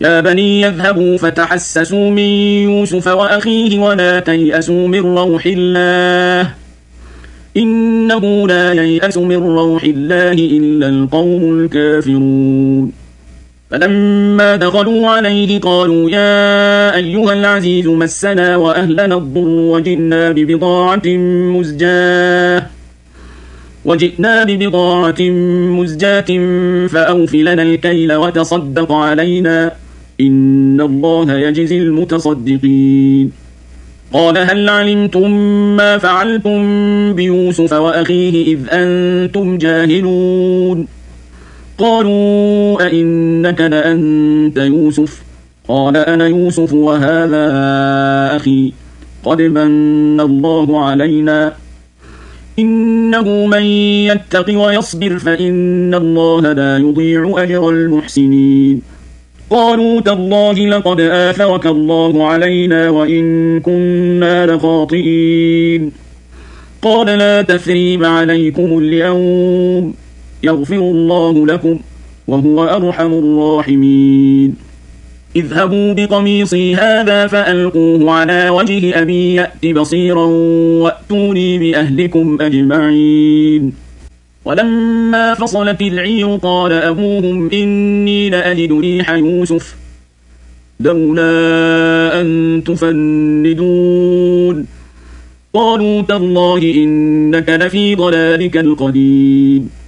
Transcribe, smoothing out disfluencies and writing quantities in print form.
يا بني يذهبوا فتحسسوا من يوسف وأخيه ولا تيأسوا من روح الله إنه لا ييأس من روح الله إلا القوم الكافرون فلما دخلوا عليه قالوا يا أيها العزيز مسنا وأهلنا الضر وجئنا ببضاعة مزجاة فأوف لنا الكيل وتصدق علينا إن الله يجزي المتصدقين قال هل علمتم ما فعلتم بيوسف وأخيه إذ أنتم جاهلون قالوا أئنك لأنت يوسف قال أنا يوسف وهذا أخي قد من الله علينا إنه من يتق ويصبر فإن الله لا يضيع أجر المحسنين قالوا تالله لقد آثرك الله علينا وإن كنا لخاطئين قال لا تثريب عليكم اليوم يغفر الله لكم وهو أرحم الراحمين اذهبوا بقميصي هذا فألقوه على وجه أبي يأت بصيرا وأتوني بأهلكم أجمعين ولما فصلت العير قال أبوهم إني لأجد ريح يوسف لولا أن تفندون قالوا تالله إنك لفي ضلالك القديم